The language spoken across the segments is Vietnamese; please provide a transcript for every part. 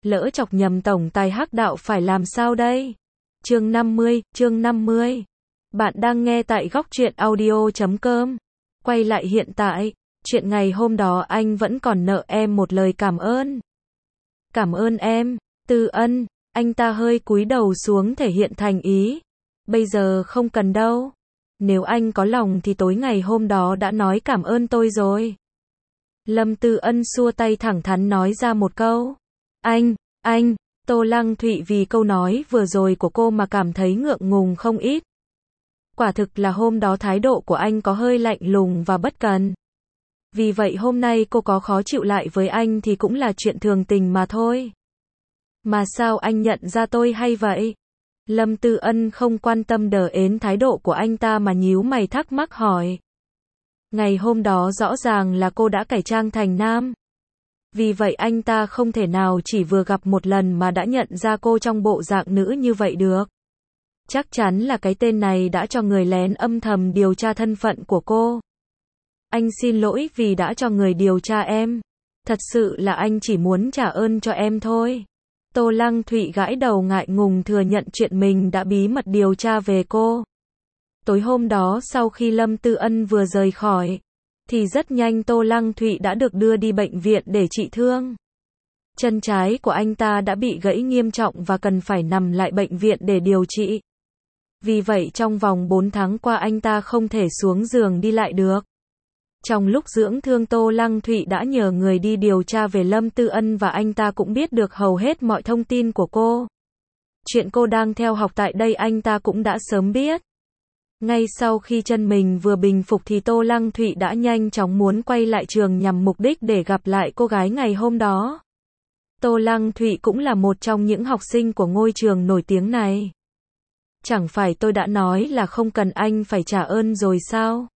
lỡ chọc nhầm tổng tài Hắc đạo phải làm sao đây? Chương 50. Bạn đang nghe tại góc truyện audio.com. Quay lại hiện tại, chuyện ngày hôm đó anh vẫn còn nợ em một lời cảm ơn. Cảm ơn em, Tư Ân, anh ta hơi cúi đầu xuống thể hiện thành ý. Bây giờ không cần đâu. Nếu anh có lòng thì tối ngày hôm đó đã nói cảm ơn tôi rồi. Lâm Tư Ân xua tay thẳng thắn nói ra một câu. Anh, Tô Lăng Thụy vì câu nói vừa rồi của cô mà cảm thấy ngượng ngùng không ít. Quả thực là hôm đó thái độ của anh có hơi lạnh lùng và bất cần. Vì vậy hôm nay cô có khó chịu lại với anh thì cũng là chuyện thường tình mà thôi. Mà sao anh nhận ra tôi hay vậy? Lâm Tư Ân không quan tâm đờ ến thái độ của anh ta mà nhíu mày thắc mắc hỏi. Ngày hôm đó rõ ràng là cô đã cải trang thành nam. Vì vậy anh ta không thể nào chỉ vừa gặp một lần mà đã nhận ra cô trong bộ dạng nữ như vậy được. Chắc chắn là cái tên này đã cho người lén âm thầm điều tra thân phận của cô. Anh xin lỗi vì đã cho người điều tra em. Thật sự là anh chỉ muốn trả ơn cho em thôi. Tô Lăng Thụy gãi đầu ngại ngùng thừa nhận chuyện mình đã bí mật điều tra về cô. Tối hôm đó sau khi Lâm Tư Ân vừa rời khỏi, thì rất nhanh Tô Lăng Thụy đã được đưa đi bệnh viện để trị thương. Chân trái của anh ta đã bị gãy nghiêm trọng và cần phải nằm lại bệnh viện để điều trị. Vì vậy trong vòng 4 tháng qua anh ta không thể xuống giường đi lại được. Trong lúc dưỡng thương Tô Lăng Thụy đã nhờ người đi điều tra về Lâm Tư Ân và anh ta cũng biết được hầu hết mọi thông tin của cô. Chuyện cô đang theo học tại đây anh ta cũng đã sớm biết. Ngay sau khi chân mình vừa bình phục thì Tô Lăng Thụy đã nhanh chóng muốn quay lại trường nhằm mục đích để gặp lại cô gái ngày hôm đó. Tô Lăng Thụy cũng là một trong những học sinh của ngôi trường nổi tiếng này. Chẳng phải tôi đã nói là không cần anh phải trả ơn rồi sao?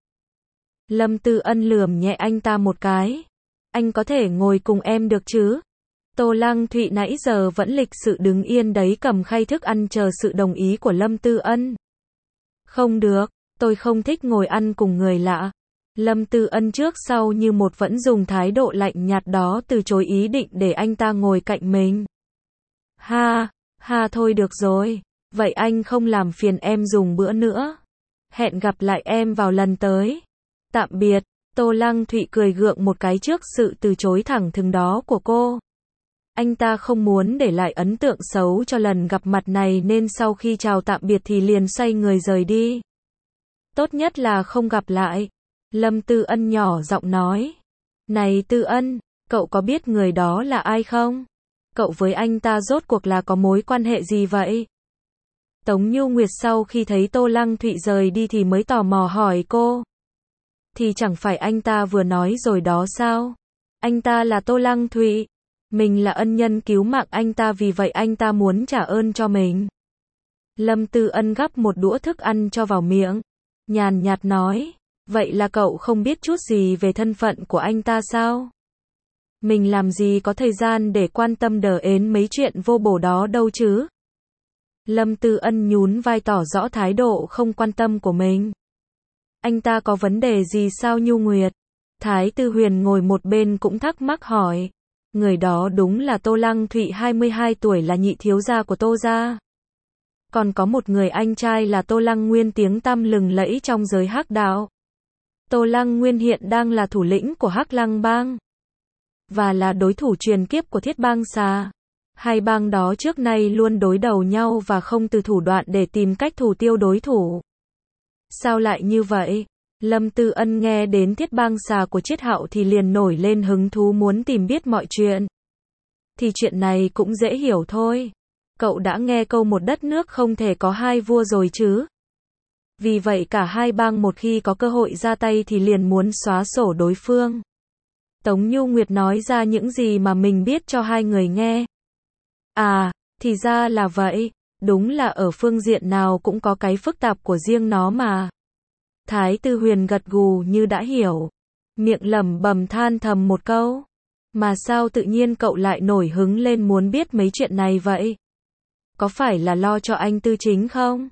Lâm Tư Ân lườm nhẹ anh ta một cái. Anh có thể ngồi cùng em được chứ? Tô Lăng Thụy nãy giờ vẫn lịch sự đứng yên đấy cầm khay thức ăn chờ sự đồng ý của Lâm Tư Ân. Không được, tôi không thích ngồi ăn cùng người lạ. Lâm Tư Ân trước sau như một vẫn dùng thái độ lạnh nhạt đó từ chối ý định để anh ta ngồi cạnh mình. Ha, thôi được rồi. Vậy anh không làm phiền em dùng bữa nữa. Hẹn gặp lại em vào lần tới. Tạm biệt. Tô Lăng Thụy cười gượng một cái trước sự từ chối thẳng thừng đó của cô. Anh ta không muốn để lại ấn tượng xấu cho lần gặp mặt này nên sau khi chào tạm biệt thì liền xoay người rời đi. Tốt nhất là không gặp lại. Lâm Tư Ân nhỏ giọng nói. Này Tư Ân, cậu có biết người đó là ai không? Cậu với anh ta rốt cuộc là có mối quan hệ gì vậy? Tống Nhu Nguyệt sau khi thấy Tô Lăng Thụy rời đi thì mới tò mò hỏi cô. Thì chẳng phải anh ta vừa nói rồi đó sao? Anh ta là Tô Lăng Thụy. Mình là ân nhân cứu mạng anh ta vì vậy anh ta muốn trả ơn cho mình. Lâm Tư Ân gắp một đũa thức ăn cho vào miệng. Nhàn nhạt nói. Vậy là cậu không biết chút gì về thân phận của anh ta sao? Mình làm gì có thời gian để quan tâm đờ ến mấy chuyện vô bổ đó đâu chứ? Lâm Tư Ân nhún vai tỏ rõ thái độ không quan tâm của mình. Anh ta có vấn đề gì sao Nhu Nguyệt? Thái Tư Huyền ngồi một bên cũng thắc mắc hỏi. Người đó đúng là Tô Lăng Thụy 22 tuổi là nhị thiếu gia của Tô gia. Còn có một người anh trai là Tô Lăng Nguyên tiếng tăm lừng lẫy trong giới Hắc đạo. Tô Lăng Nguyên hiện đang là thủ lĩnh của Hắc Lăng bang. Và là đối thủ truyền kiếp của Thiết bang Xà. Hai bang đó trước nay luôn đối đầu nhau và không từ thủ đoạn để tìm cách thủ tiêu đối thủ. Sao lại như vậy? Lâm Tư Ân nghe đến Thiết bang Xà của Triết Hạo thì liền nổi lên hứng thú muốn tìm biết mọi chuyện. Thì chuyện này cũng dễ hiểu thôi. Cậu đã nghe câu một đất nước không thể có hai vua rồi chứ? Vì vậy cả hai bang một khi có cơ hội ra tay thì liền muốn xóa sổ đối phương. Tống Nhu Nguyệt nói ra những gì mà mình biết cho hai người nghe. À, thì ra là vậy. Đúng là ở phương diện nào cũng có cái phức tạp của riêng nó mà. Thái Tư Huyền gật gù như đã hiểu. Miệng lẩm bẩm than thầm một câu. Mà sao tự nhiên cậu lại nổi hứng lên muốn biết mấy chuyện này vậy? Có phải là lo cho anh Tư Chính không?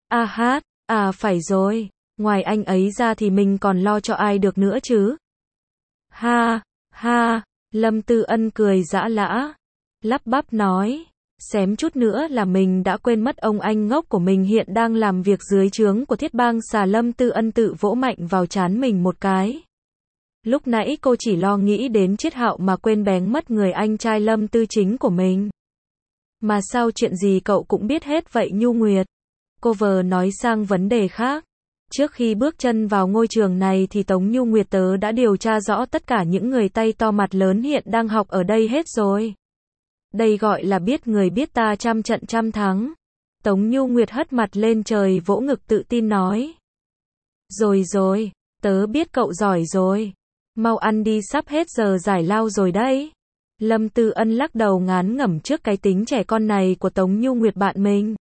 Phải rồi. Ngoài anh ấy ra thì mình còn lo cho ai được nữa chứ? Ha, Lâm Tư Ân cười giã lã. lắp bắp nói. Xém chút nữa là mình đã quên mất ông anh ngốc của mình hiện đang làm việc dưới trướng của Thiết Bang Xà. Lâm Tư Ân tự vỗ mạnh vào trán mình một cái. Lúc nãy cô chỉ lo nghĩ đến Triết Hạo mà quên bén mất người anh trai Lâm Tư Chính của mình. Mà sao chuyện gì cậu cũng biết hết vậy Nhu Nguyệt? Cô vờ nói sang vấn đề khác. Trước khi bước chân vào ngôi trường này thì Tống Nhu Nguyệt tớ đã điều tra rõ tất cả những người tay to mặt lớn hiện đang học ở đây hết rồi. Đây gọi là biết người biết ta trăm trận trăm thắng. Tống Nhu Nguyệt hất mặt lên trời vỗ ngực tự tin nói. Rồi, tớ biết cậu giỏi rồi. Mau ăn đi sắp hết giờ giải lao rồi đấy. Lâm Tư Ân lắc đầu ngán ngẩm trước cái tính trẻ con này của Tống Nhu Nguyệt bạn mình.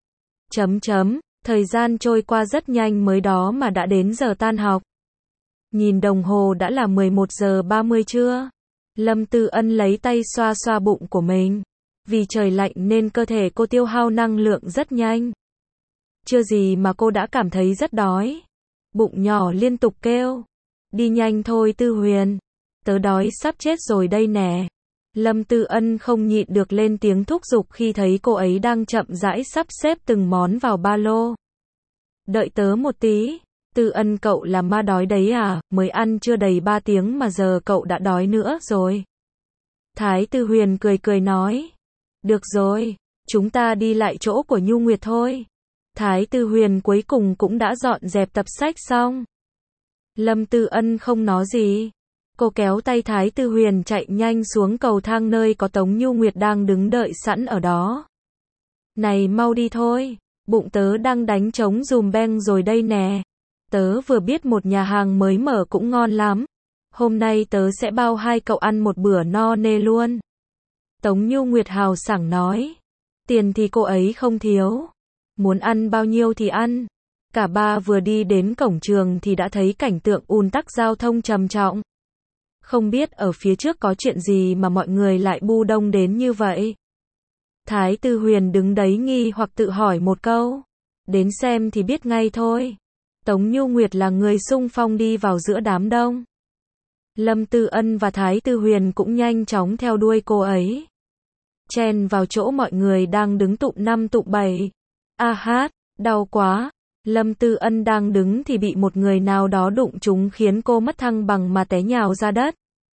Thời gian trôi qua rất nhanh mới đó mà đã đến giờ tan học. Nhìn đồng hồ đã là 11 giờ 30 trưa. Lâm Tư Ân lấy tay xoa xoa bụng của mình. Vì trời lạnh nên cơ thể cô tiêu hao năng lượng rất nhanh. Chưa gì mà cô đã cảm thấy rất đói. Bụng nhỏ liên tục kêu. Đi nhanh thôi Tư Huyền. Tớ đói sắp chết rồi đây nè. Lâm Tư Ân không nhịn được lên tiếng thúc giục khi thấy cô ấy đang chậm rãi sắp xếp từng món vào ba lô. Đợi tớ một tí. Tư Ân cậu là ma đói đấy à, mới ăn chưa đầy 3 tiếng mà giờ cậu đã đói nữa rồi. Thái Tư Huyền cười nói. Được rồi, chúng ta đi lại chỗ của Nhu Nguyệt thôi. Thái Tư Huyền cuối cùng cũng đã dọn dẹp tập sách xong. Lâm Tư Ân không nói gì. Cô kéo tay Thái Tư Huyền chạy nhanh xuống cầu thang nơi có Tống Nhu Nguyệt đang đứng đợi sẵn ở đó. Này mau đi thôi, bụng tớ đang đánh trống dùm beng rồi đây nè. Tớ vừa biết một nhà hàng mới mở cũng ngon lắm. Hôm nay tớ sẽ bao hai cậu ăn một bữa no nê luôn. Tống Nhu Nguyệt hào sảng nói. Tiền thì cô ấy không thiếu. Muốn ăn bao nhiêu thì ăn. Cả ba vừa đi đến cổng trường thì đã thấy cảnh tượng ùn tắc giao thông trầm trọng. Không biết ở phía trước có chuyện gì mà mọi người lại bu đông đến như vậy. Thái Tư Huyền đứng đấy nghi hoặc tự hỏi một câu. Đến xem thì biết ngay thôi. Tống Nhu Nguyệt là người xung phong đi vào giữa đám đông. Lâm Tư Ân và Thái Tư Huyền cũng nhanh chóng theo đuôi cô ấy. Chen vào chỗ mọi người đang đứng tụm 5 tụm 7. A hát, đau quá. Lâm Tư Ân đang đứng thì bị một người nào đó đụng trúng khiến cô mất thăng bằng mà té nhào ra đất.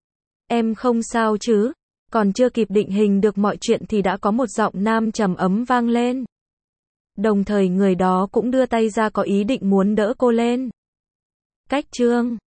Em không sao chứ? Còn chưa kịp định hình được mọi chuyện thì đã có một giọng nam trầm ấm vang lên. Đồng thời người đó cũng đưa tay ra có ý định muốn đỡ cô lên. Cách chương